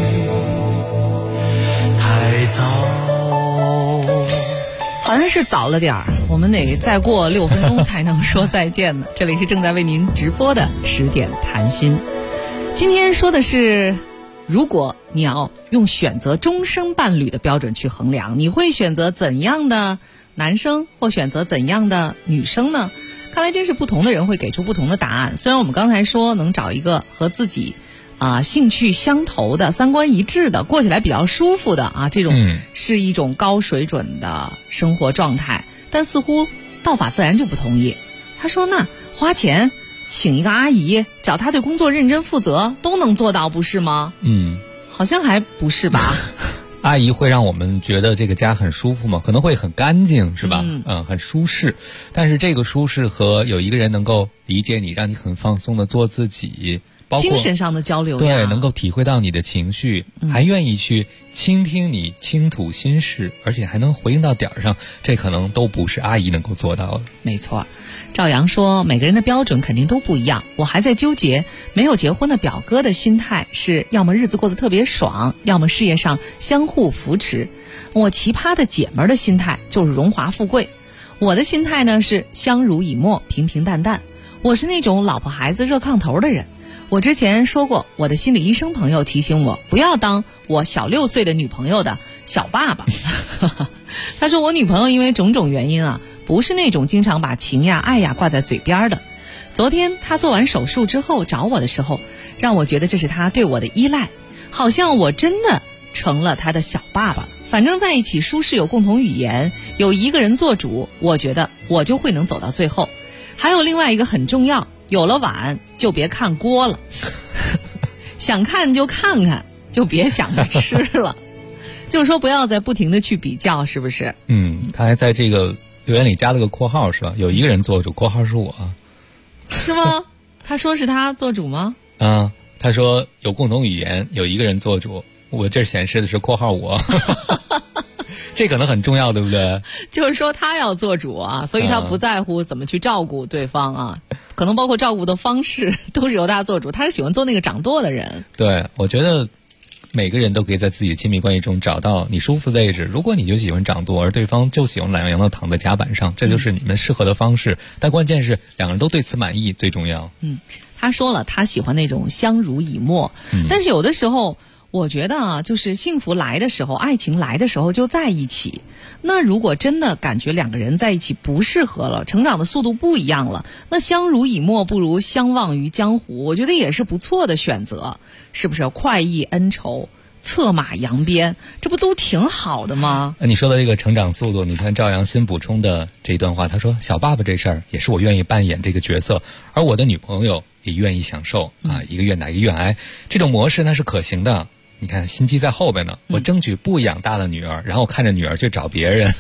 会太早？ 好像是早了点儿，我们得再过6分钟才能说再见呢。这里是正在为您直播的10点谈心，今天说的是，如果你要用选择终生伴侣的标准去衡量，你会选择怎样的男生或选择怎样的女生呢？看来真是不同的人会给出不同的答案。虽然我们刚才说能找一个和自己兴趣相投的、三观一致的、过起来比较舒服的这种是一种高水准的生活状态，但似乎道法自然就不同意。他说那花钱请一个阿姨，找她对工作认真负责，都能做到，不是吗？好像还不是吧。 阿姨会让我们觉得这个家很舒服吗？可能会很干净，是吧？很舒适。但是这个舒适和有一个人能够理解你，让你很放松的做自己，包括精神上的交流， 对，能够体会到你的情绪，还愿意去倾听你倾吐心事，而且还能回应到点儿上，这可能都不是阿姨能够做到的。 没错，赵阳说每个人的标准肯定都不一样，我还在纠结没有结婚的表哥的心态是要么日子过得特别爽，要么事业上相互扶持。我奇葩的姐们儿的心态就是荣华富贵，我的心态呢是相濡以沫，平平淡淡。我是那种老婆孩子热炕头的人。我之前说过，我的心理医生朋友提醒我不要当我小6岁的女朋友的小爸爸。他说我女朋友因为种种原因不是那种经常把情呀爱呀挂在嘴边的。昨天她做完手术之后找我的时候，让我觉得这是她对我的依赖，好像我真的成了她的小爸爸。反正在一起舒适，有共同语言，有一个人做主，我觉得我就会能走到最后。还有另外一个很重要，有了碗就别看锅了。想看就看看，就别想着吃了。就是说不要再不停的去比较，是不是？ 他还在这个留言里加了个括号，是吧？有一个人做主，括号是我。 是吗？他说是他做主吗？ 他说有共同语言，有一个人做主，我这显示的是括号我。这可能很重要，对不对？ 就是说他要做主所以他不在乎怎么去照顾对方可能包括照顾的方式都是由他做主，他是喜欢做那个掌舵的人。 对，我觉得每个人都可以在自己的亲密关系中找到你舒服的位置。如果你就喜欢掌舵，而对方就喜欢懒洋洋的躺在甲板上，这就是你们适合的方式。但关键是两个人都对此满意最重要。 他说了他喜欢那种相濡以沫，但是有的时候我觉得就是幸福来的时候，爱情来的时候就在一起。那如果真的感觉两个人在一起不适合了，成长的速度不一样了，那相濡以沫不如相忘于江湖，我觉得也是不错的选择，是不是？快意恩仇，策马扬鞭，这不都挺好的吗？ 你说的这个成长速度，你看赵阳新补充的这一段话，他说小爸爸这事儿也是我愿意扮演这个角色，而我的女朋友也愿意享受一个愿打一个愿挨，这种模式那是可行的。你看心机在后边呢，我争取不养大了女儿，然后看着女儿去找别人。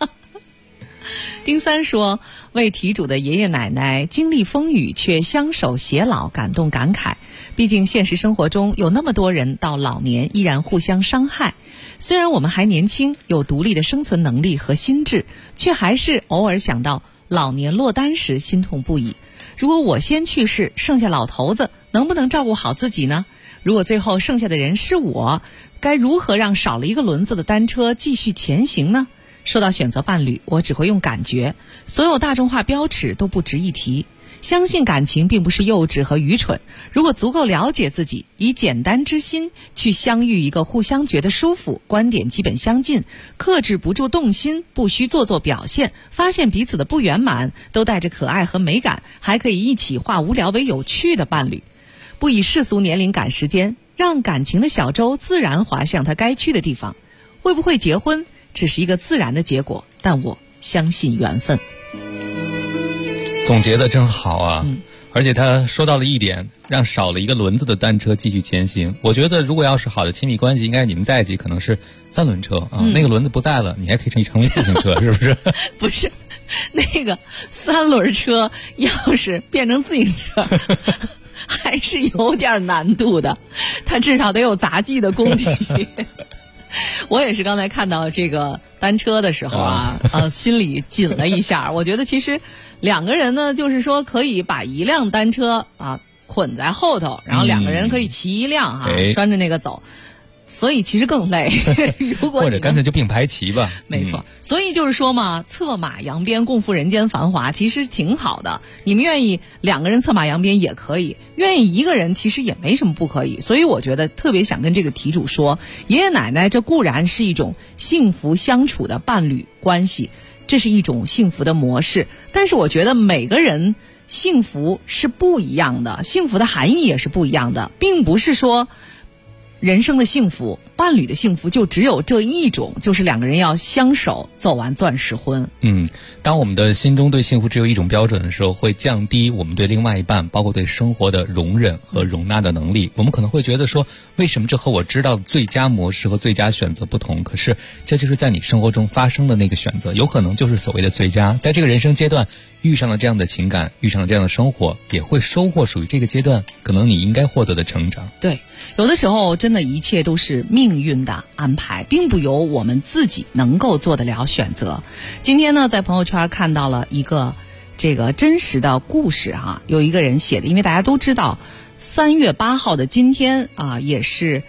丁三说，为题主的爷爷奶奶经历风雨却相守偕老感动感慨，毕竟现实生活中有那么多人到老年依然互相伤害，虽然我们还年轻，有独立的生存能力和心智，却还是偶尔想到老年落单时心痛不已。如果我先去世，剩下老头子能不能照顾好自己呢？如果最后剩下的人是我，该如何让少了一个轮子的单车继续前行呢？说到选择伴侣，我只会用感觉，所有大众化标尺都不值一提。相信感情并不是幼稚和愚蠢，如果足够了解自己，以简单之心去相遇一个互相觉得舒服，观点基本相近，克制不住动心，不需做作表现，发现彼此的不圆满，都带着可爱和美感，还可以一起化无聊为有趣的伴侣。不以世俗年龄赶时间，让感情的小舟自然滑向它该去的地方。会不会结婚只是一个自然的结果，但我相信缘分。 总结的真好啊，而且他说到了一点，让少了一个轮子的单车继续前行。我觉得如果要是好的亲密关系，应该你们在一起可能是3轮车那个轮子不在了，你还可以成为自行车，是不是？ 不是，那个3轮车要是变成自行车还是有点难度的，它至少得有杂技的功底。 我也是刚才看到这个单车的时候啊，心里紧了一下。我觉得其实两个人呢，就是说可以把一辆单车啊捆在后头，然后两个人可以骑一辆拴着那个走。所以其实更累，如果或者干脆就并排骑吧。 没错，所以就是说嘛，策马扬鞭，共赴人间繁华，其实挺好的。你们愿意两个人策马扬鞭也可以，愿意一个人其实也没什么不可以。所以我觉得特别想跟这个题主说，爷爷奶奶这固然是一种幸福相处的伴侣关系，这是一种幸福的模式，但是我觉得每个人幸福是不一样的，幸福的含义也是不一样的，并不是说人生的幸福，伴侣的幸福就只有这一种，就是两个人要相守走完钻石婚。 当我们的心中对幸福只有一种标准的时候，会降低我们对另外一半包括对生活的容忍和容纳的能力。我们可能会觉得说，为什么这和我知道的最佳模式和最佳选择不同？可是这就是在你生活中发生的那个选择，有可能就是所谓的最佳。在这个人生阶段遇上了这样的情感，遇上了这样的生活，也会收获属于这个阶段可能你应该获得的成长。 对，有的时候真的一切都是命运的安排，并不由我们自己能够做得了选择。今天呢，在朋友圈看到了一个这个真实的故事哈，有一个人写的，因为大家都知道3月8号的今天啊，也是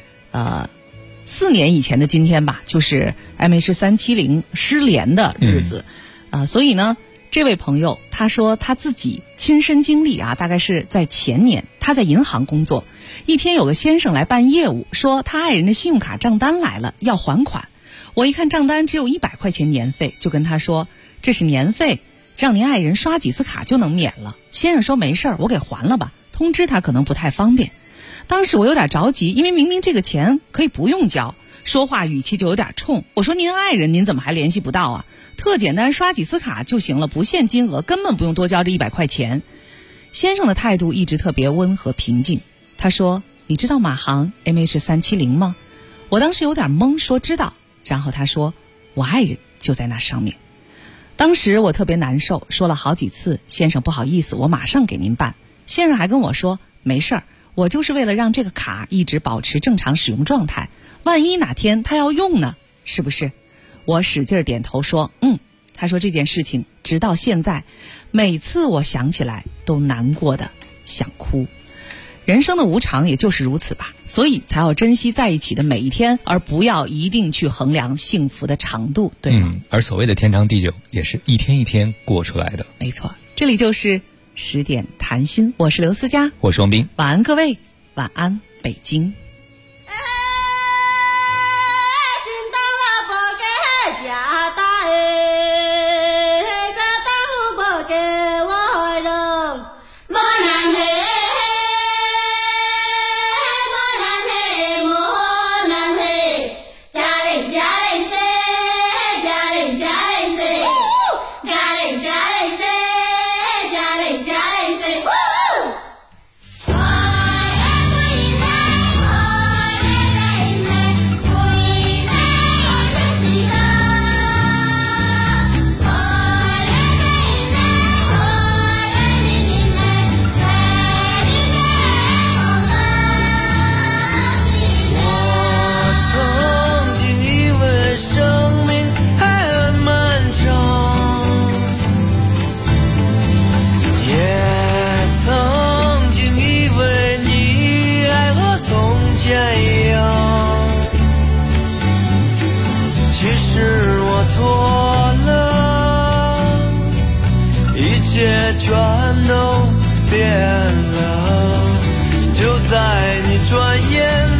4年以前的今天吧，就是 MH370 失联的日子所以呢，这位朋友他说他自己亲身经历啊，大概是在前年，他在银行工作，一天有个先生来办业务，说他爱人的信用卡账单来了，要还款。我一看账单只有100块钱年费，就跟他说这是年费，让您爱人刷几次卡就能免了。先生说没事儿，我给还了吧，通知他可能不太方便。当时我有点着急，因为明明这个钱可以不用交，说话语气就有点冲。我说您爱人您怎么还联系不到啊？特简单，刷几次卡就行了，不限金额，根本不用多交这100块钱。先生的态度一直特别温和平静。他说你知道马航 MH370 吗？我当时有点懵，说知道。然后他说我爱人就在那上面。当时我特别难受，说了好几次先生不好意思，我马上给您办。先生还跟我说没事儿，我就是为了让这个卡一直保持正常使用状态，万一哪天他要用呢，是不是？我使劲点头说他说这件事情直到现在每次我想起来都难过的想哭。人生的无常也就是如此吧，所以才要珍惜在一起的每一天，而不要一定去衡量幸福的长度，对吗？ 而所谓的天长地久也是一天一天过出来的。 没错，这里就是10点谈心，我是刘思佳， 我是王斌， 晚安各位，晚安北京。 全都变了，就在你转眼